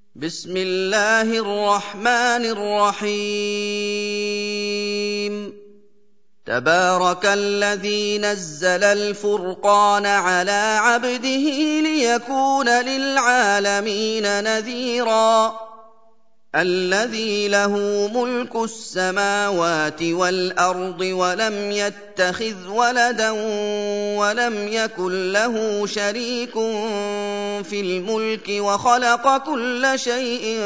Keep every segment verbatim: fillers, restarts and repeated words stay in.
بسم الله الرحمن الرحيم تبارك الذي نزل الفرقان على عبده ليكون للعالمين نذيرا الذي له ملك السماوات والأرض ولم يتخذ ولدا ولم يكن له شريك في الملك وخلق كل شيء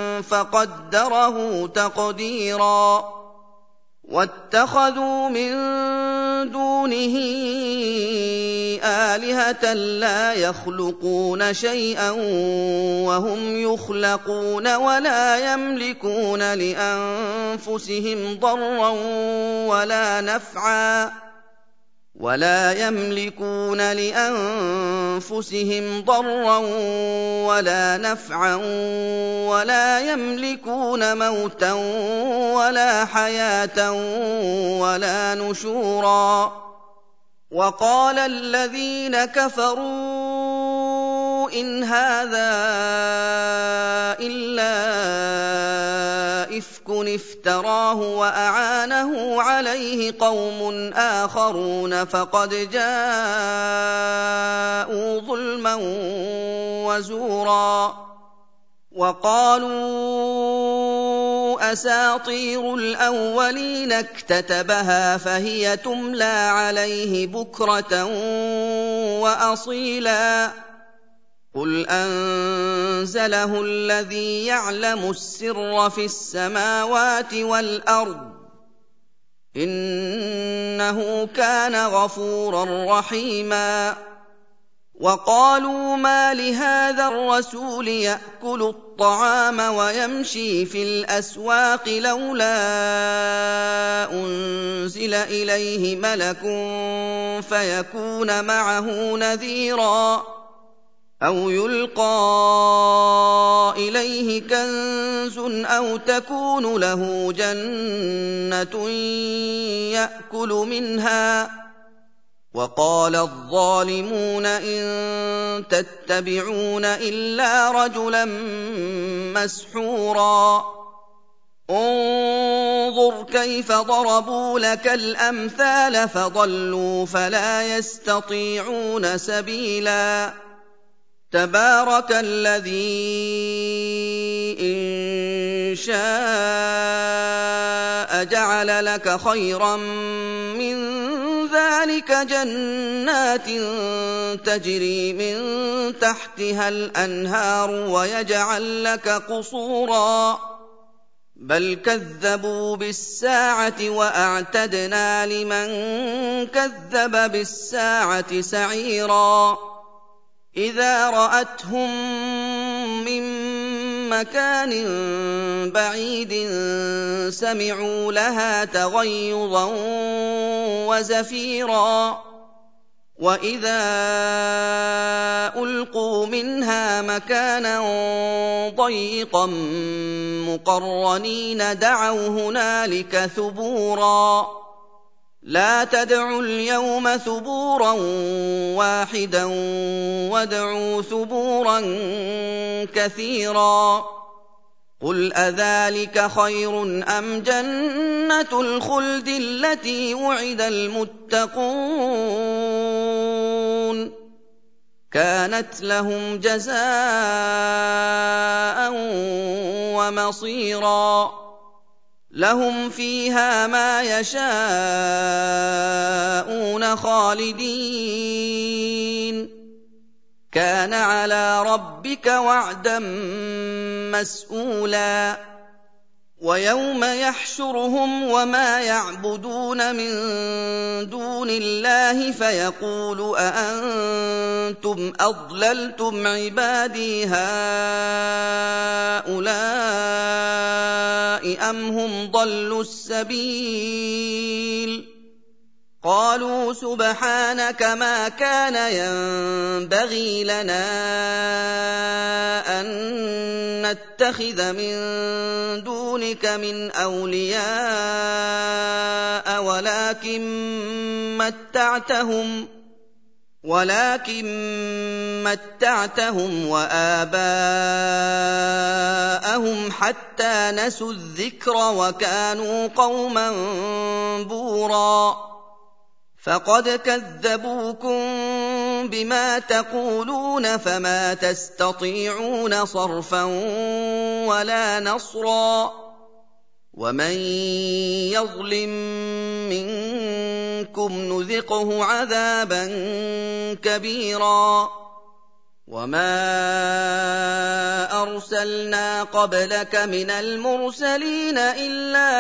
فقدره تقديرا واتخذوا من دونه آلهة لا يخلقون شيئا وهم يخلقون ولا يملكون لأنفسهم ضرا ولا نفعا ولا يملكون لأنفسهم ضرا ولا نفعا ولا يملكون موتا ولا حياة ولا نشورا وقال الذين كفروا إن هذا إلا إفك افتراه وأعانه عليه قوم آخرون فقد جاءوا ظلما وزورا وقالوا أساطير الأولين اكتتبها فهي تملى عليه بكرة وأصيلا قل أنزله الذي يعلم السر في السماوات والأرض إنه كان غفورا رحيما وقالوا ما لهذا الرسول يأكل الطعام ويمشي في الأسواق لولا أنزل إليه ملك فيكون معه نذيرا أو يلقى إليه كنز أو تكون له جنة يأكل منها وقال الظالمون إن تتبعون إلا رجلا مسحورا انظر كيف ضربوا لك الأمثال فضلوا فلا يستطيعون سبيلا تبارك الذي إن شاء جعل لك خيرا من ذلك جنات تجري من تحتها الأنهار ويجعل لك قصورا بل كذبوا بالساعة وأعتدنا لمن كذب بالساعة سعيرا إذا رأتهم من مكان بعيد سمعوا لها تغيظا وزفيرا وإذا ألقوا منها مكانا ضيقا مقرنين دعوا هنالك ثبورا لا تدعوا اليوم ثبورا واحدا وادعوا ثبورا كثيرا قل أذلك خير أم جنة الخلد التي وعد المتقون كانت لهم جزاء ومصيرا لهم فيها ما يشاءون خالدين كان على ربك وعدا مسئولا ويوم يحشرهم وما يعبدون من دون الله فيقول أأنتم أضللتم عبادي هؤلاء أم هم ضلوا السبيل قالوا سبحانك ما كان ينبغي لنا أن نتخذ من دونك من أولياء ولكن متعتهم وَلَٰكِن مَّتَّعْتَهُمْ وَآبَاءَهُمْ حَتَّىٰ نَسُوا الذِّكْرَ وَكَانُوا قَوْمًا بُورًا فَقَدْ كَذَّبُوكُم بِمَا تَقُولُونَ فَمَا تَسْتَطِيعُونَ صَرْفًا وَلَا نَصْرًا وَمَن يَظْلِم مِّنكُمْ نُذِقْهُ عَذَابًا كَبِيرًا وَمَا أَرْسَلْنَا قَبْلَكَ مِنَ الْمُرْسَلِينَ إِلَّا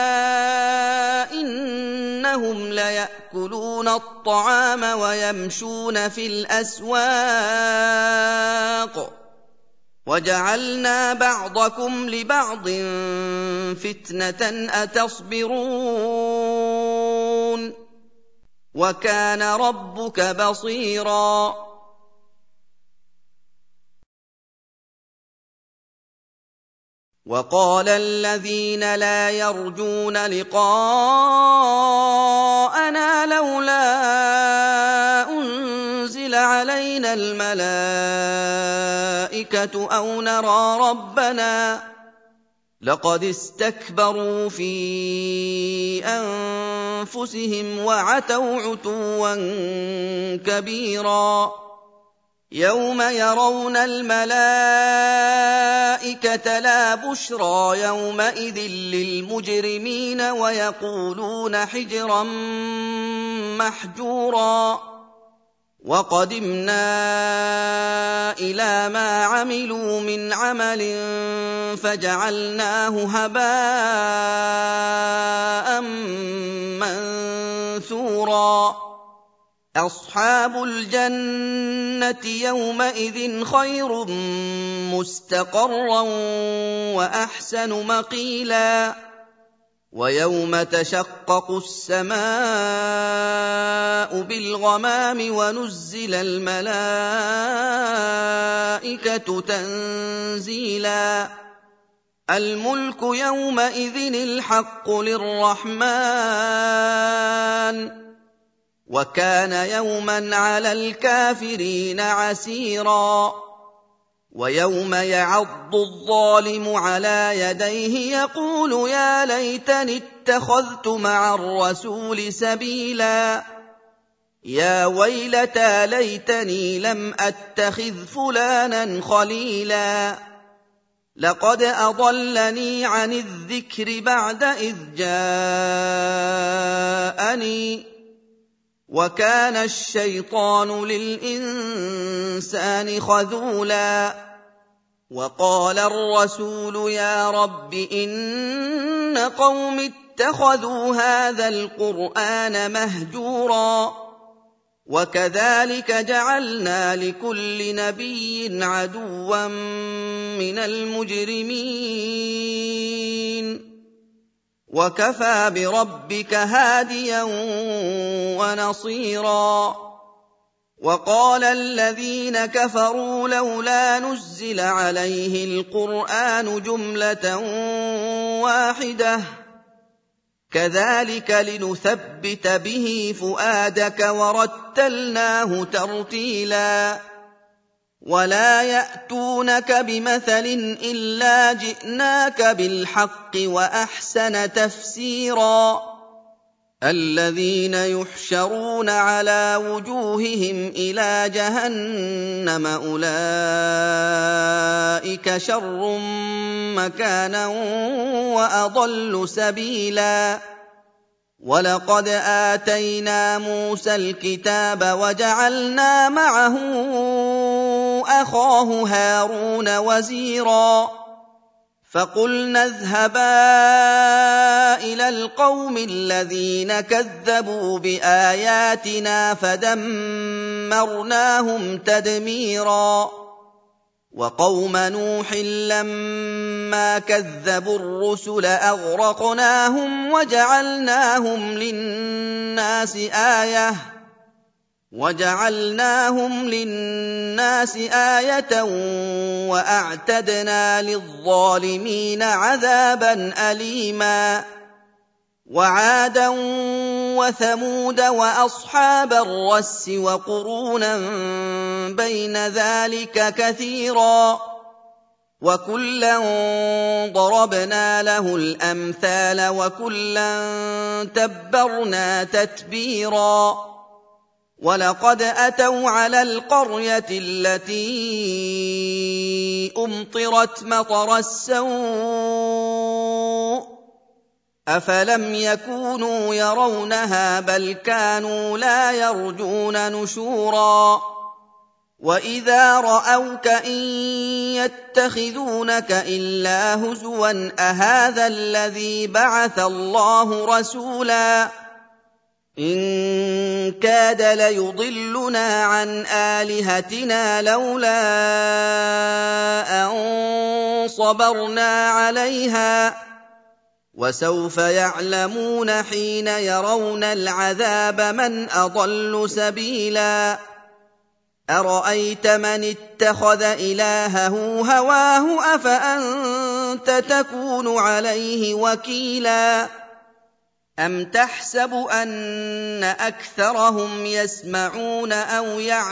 إِنَّهُمْ لَيَأْكُلُونَ الطَّعَامَ وَيَمْشُونَ فِي الْأَسْوَاقِ وَجَعَلْنَا بَعْضَكُمْ لِبَعْضٍ فِتْنَةً أَتَصْبِرُونَ وَكَانَ رَبُّكَ بَصِيرًا وَقَالَ الَّذِينَ لَا يَرْجُونَ لِقَاءَنَا لَوْلَا أُنزِلَ عَلَيْنَا الْمَلَائِكَةُ أَوْ نَرَىٰ رَبَّنَا لَقَدِ اسْتَكْبَرُوا فِي أَنفُسِهِمْ وَعَتَوْا عُتُوًّا كَبِيرًا يَوْمَ يَرَوْنَ الْمَلَائِكَةَ لَا بُشْرَىٰ يَوْمَئِذٍ لِّلْمُجْرِمِينَ وَيَقُولُونَ حِجْرًا مَّحْجُورًا وَقَدِمْنَا إِلَىٰ مَا عَمِلُوا مِنْ عَمَلٍ فَجَعَلْنَاهُ هَبَاءً مَّنثُورًا أَصْحَابُ الْجَنَّةِ يَوْمَئِذٍ خَيْرٌ مُّسْتَقَرًّا وَأَحْسَنُ مَقِيلًا وَيَوْمَ تَشَقَّقُ السَّمَاءُ بِالْغَمَامِ وَنُزِّلَ الْمَلَائِكَةُ تَنزِيلًا الْمُلْكُ يَوْمَئِذٍ الْحَقُّ لِلرَّحْمَٰنِ وَكَانَ يَوْمًا عَلَى الْكَافِرِينَ عَسِيرًا وَيَوْمَ يَعَضُّ الظَّالِمُ عَلَىٰ يَدَيْهِ يَقُولُ يَا لَيْتَنِي اتَّخَذْتُ مَعَ الرَّسُولِ سَبِيلًا يَا وَيْلَتَىٰ لَيْتَنِي لَمْ أَتَّخِذْ فُلَانًا خَلِيلًا لَّقَدْ أَضَلَّنِي عَنِ الذِّكْرِ بَعْدَ إِذْ جَاءَنِي وَكَانَ الشَّيْطَانُ لِلْإِنسَانِ خَذُولًا وَقَالَ الرَّسُولُ يَا رَبِّ إِنَّ قَوْمِي اتَّخَذُوا هَٰذَا الْقُرْآنَ مَهْجُورًا وَكَذَٰلِكَ جَعَلْنَا لِكُلِّ نَبِيٍّ عَدُوًّا مِّنَ الْمُجْرِمِينَ وَكَفَىٰ بِرَبِّكَ هَادِيًا وَنَصِيرًا وَقَالَ الَّذِينَ كَفَرُوا لَوْلَا نُزِّلَ عَلَيْهِ الْقُرْآنُ جُمْلَةً وَاحِدَةً كَذَٰلِكَ لِنُثَبِّتَ بِهِ فُؤَادَكَ وَرَتَّلْنَاهُ تَرْتِيلًا وَلَا يَأْتُونَكَ بِمَثَلٍ إِلَّا جِئْنَاكَ بِالْحَقِّ وَأَحْسَنَ تَفْسِيرًا الَّذِينَ يُحْشَرُونَ عَلَىٰ وُجُوهِهِمْ إِلَىٰ جَهَنَّمَ أُولَٰئِكَ شَرٌّ مَّكَانًا وَأَضَلُّ سَبِيلًا وَلَقَدْ آتَيْنَا مُوسَى الْكِتَابَ وَجَعَلْنَا مَعَهُ أَخَاهُ هَارُونَ وَزِيرًا فَقُلْنَا اذْهَبَا إِلَى الْقَوْمِ الَّذِينَ كَذَّبُوا بِآيَاتِنَا فَدَمَّرْنَاهُمْ تَدْمِيرًا وَقَوْمَ نُوحٍ لَّمَّا كَذَّبُوا الرُّسُلَ أَغْرَقْنَاهُمْ وَجَعَلْنَاهُمْ لِلنَّاسِ آيَةً وَجَعَلْنَاهُمْ لِلنَّاسِ آيَةً وَأَعْتَدْنَا لِلظَّالِمِينَ عَذَابًا أَلِيمًا وعادا وثمود وأصحاب الرس وقرونا بين ذلك كثيرا وكلا ضربنا له الأمثال وكلا تبرنا تتبيرا ولقد أتوا على القرية التي أمطرت مطر السوء أفلم يكونوا يرونها بل كانوا لا يرجون نشورا وإذا رأوك إن يتخذونك إلا هزوا أهذا الذي بعث الله رسولا إن كاد ليضلنا عن آلهتنا لولا أن صبرنا عليها وسوف يعلمون حين يرون العذاب من أضل سبيلا أرأيت من اتخذ إلهه هواه أفأنت تكون عليه وكيلا أم تحسب أن أكثرهم يسمعون أو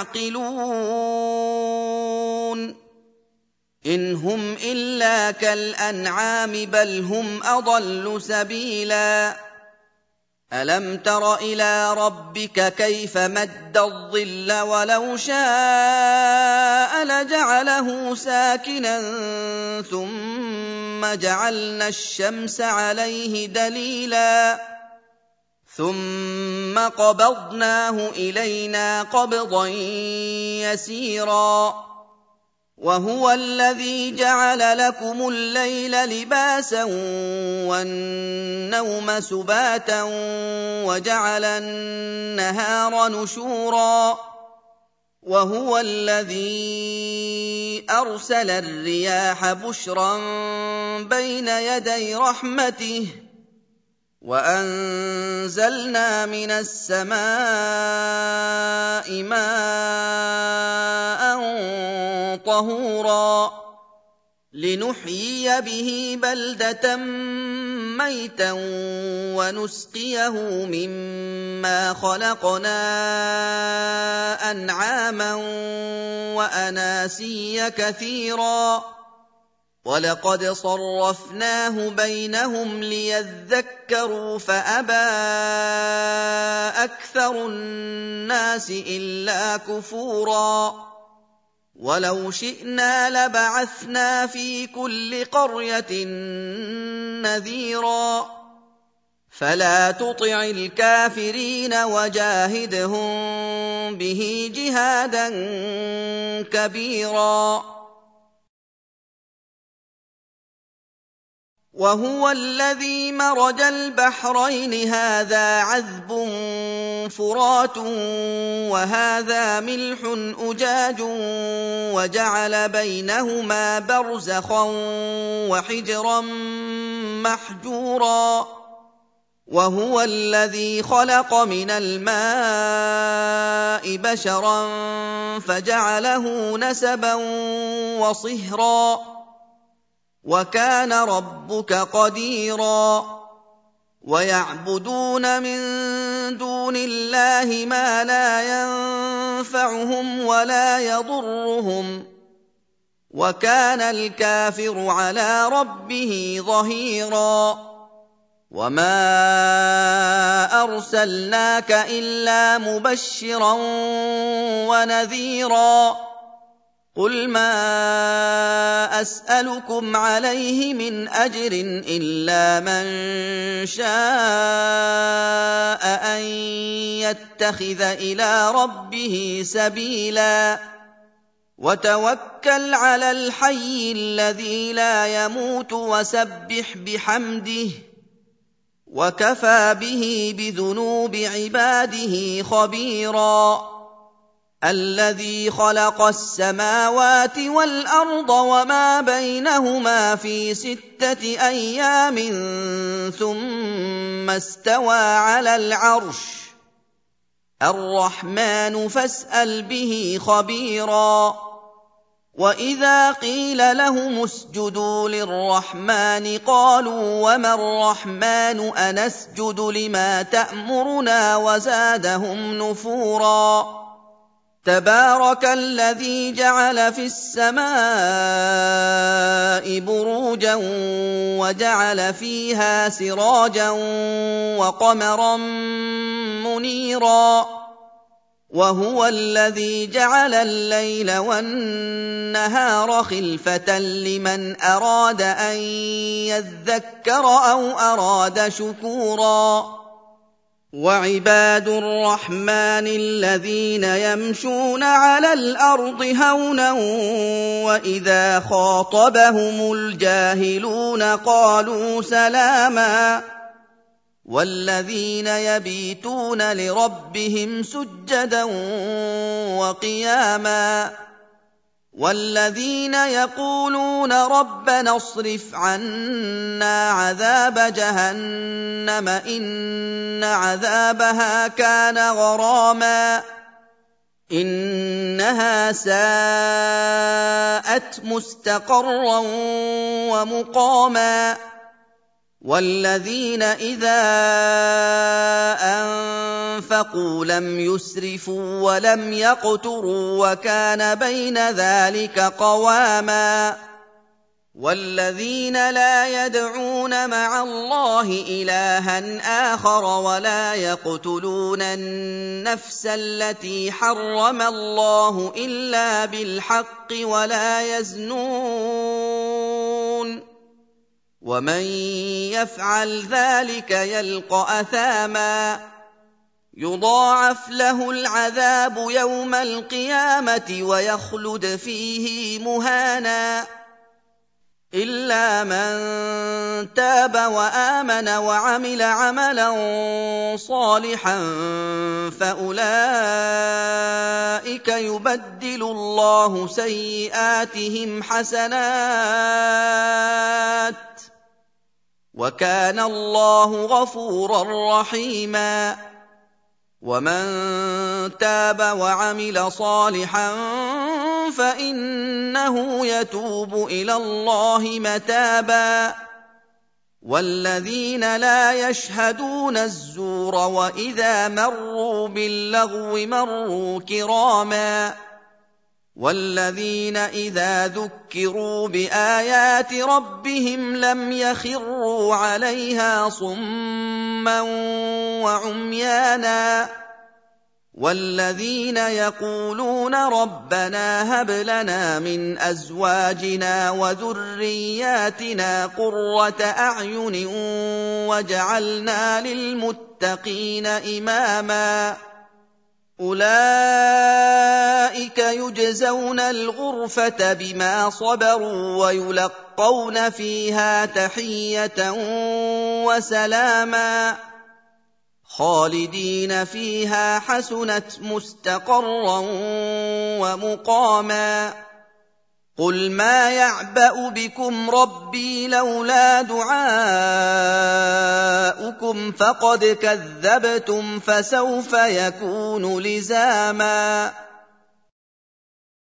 يعقلون إن هم إلا كالأنعام بل هم أضل سبيلا ألم تر إلى ربك كيف مد الظل ولو شاء لجعله ساكنا ثم جعلنا الشمس عليه دليلا ثم قبضناه إلينا قبضا يسيرا وهو الذي جعل لكم الليل لباسا والنوم سباتا وجعل النهار نشورا وهو الذي أرسل الرياح بشرا بين يدي رحمته وأنزلنا من السماء ماء طهورا لنحيي به بلدة ميتا ونسقيه مما خلقنا أنعاما وأناسيا كثيرا ولقد صرفناه بينهم ليذكروا فأبى أكثر الناس إلا كفورا ولو شئنا لبعثنا في كل قرية نذيرا فلا تطع الكافرين وجاهدهم به جهادا كبيرا وهو الذي مرج البحرين هذا عذب فرات وهذا ملح أجاج وجعل بينهما برزخا وحجرا محجورا وهو الذي خلق من الماء بشرا فجعله نسبا وصهرا وكان ربك قديرا ويعبدون من دون الله ما لا ينفعهم ولا يضرهم وكان الكافر على ربه ظهيرا وما أرسلناك إلا مبشرا ونذيرا قل ما أسألكم عليه من أجر إلا من شاء أن يتخذ إلى ربه سبيلا وتوكل على الحي الذي لا يموت وسبح بحمده وكفى به بذنوب عباده خبيرا الذي خلق السماوات والأرض وما بينهما في ستة أيام ثم استوى على العرش الرحمن فاسأل به خبيرا وَإِذَا قِيلَ لَهُمُ اسْجُدُوا لِلرَّحْمَٰنِ قَالُوا وَمَا الرَّحْمَٰنُ أَنَسْجُدُ لِمَا تَأْمُرُنَا وَزَادَهُمْ نُفُورًا تَبَارَكَ الَّذِي جَعَلَ فِي السَّمَاءِ بُرُوجًا وَجَعَلَ فِيهَا سِرَاجًا وَقَمَرًا مُّنِيرًا وَهُوَ الَّذِي جَعَلَ اللَّيْلَ وَالنَّهَارَ خِلْفَةً لِّمَنْ أَرَادَ أَن يَذَّكَّرَ أَوْ أَرَادَ شُكُورًا وَعِبَادُ الرَّحْمَٰنِ الَّذِينَ يَمْشُونَ عَلَى الْأَرْضِ هَوْنًا وَإِذَا خَاطَبَهُمُ الْجَاهِلُونَ قَالُوا سَلَامًا وَالَّذِينَ يَبِيتُونَ لِرَبِّهِمْ سُجَّدًا وَقِيَامًا وَالَّذِينَ يَقُولُونَ رَبَّنَا اصْرِفْ عَنَّا عَذَابَ جَهَنَّمَ إِنَّ عَذَابَهَا كَانَ غَرَامًا إِنَّهَا سَاءَتْ مُسْتَقَرًّا وَمُقَامًا وَالَّذِينَ إِذَا أَنفَقُوا لَمْ يُسْرِفُوا وَلَمْ يَقْتُرُوا وَكَانَ بَيْنَ ذَلِكَ قَوَامًا وَالَّذِينَ لَا يَدْعُونَ مَعَ اللَّهِ إِلَٰهًا آخَرَ وَلَا يَقْتُلُونَ النَّفْسَ الَّتِي حَرَّمَ اللَّهُ إِلَّا بِالْحَقِّ وَلَا يَزْنُونَ وَمَن يَفْعَلْ ذَلِكَ يَلْقَ أَثَامًا يُضَاعَفْ لَهُ الْعَذَابُ يَوْمَ الْقِيَامَةِ وَيَخْلُدْ فِيهِ مُهَانًا إِلَّا مَن تَابَ وَآمَنَ وَعَمِلَ عَمَلًا صَالِحًا فَأُولَٰئِكَ يُبَدِّلُ اللَّهُ سَيِّئَاتِهِمْ حَسَنَاتٍ وَكَانَ اللَّهُ غَفُورًا رَّحِيمًا وَمَن تَابَ وَعَمِلَ صَالِحًا فَإِنَّهُ يَتُوبُ إِلَى اللَّهِ مَتَابًا وَالَّذِينَ لَا يَشْهَدُونَ الزُّورَ وَإِذَا مَرُّوا بِاللَّغْوِ مَرُّوا كِرَامًا وَالَّذِينَ إِذَا ذُكِّرُوا بِآيَاتِ رَبِّهِمْ لَمْ يَخِرُّوا عَلَيْهَا صُمًّا وَعُمْيَانًا وَالَّذِينَ يَقُولُونَ رَبَّنَا هَبْ لَنَا مِنْ أَزْوَاجِنَا وَذُرِّيَّاتِنَا قُرَّةَ أَعْيُنٍ وَاجْعَلْنَا لِلْمُتَّقِينَ إِمَامًا أُولَٰئِكَ يُجْزَوْنَ الْغُرْفَةَ بِمَا صَبَرُوا وَيُلَقَّوْنَ فِيهَا تَحِيَّةً وَسَلَامًا خَالِدِينَ فِيهَا حَسُنَتْ مُسْتَقَرًّا وَمُقَامًا قُلْ مَا يَعْبَأُ بِكُمْ رَبِّي لَوْلَا دُعَاؤُكُمْ فَقَدْ كَذَّبْتُمْ فَسَوْفَ يَكُونُ لِزَامًا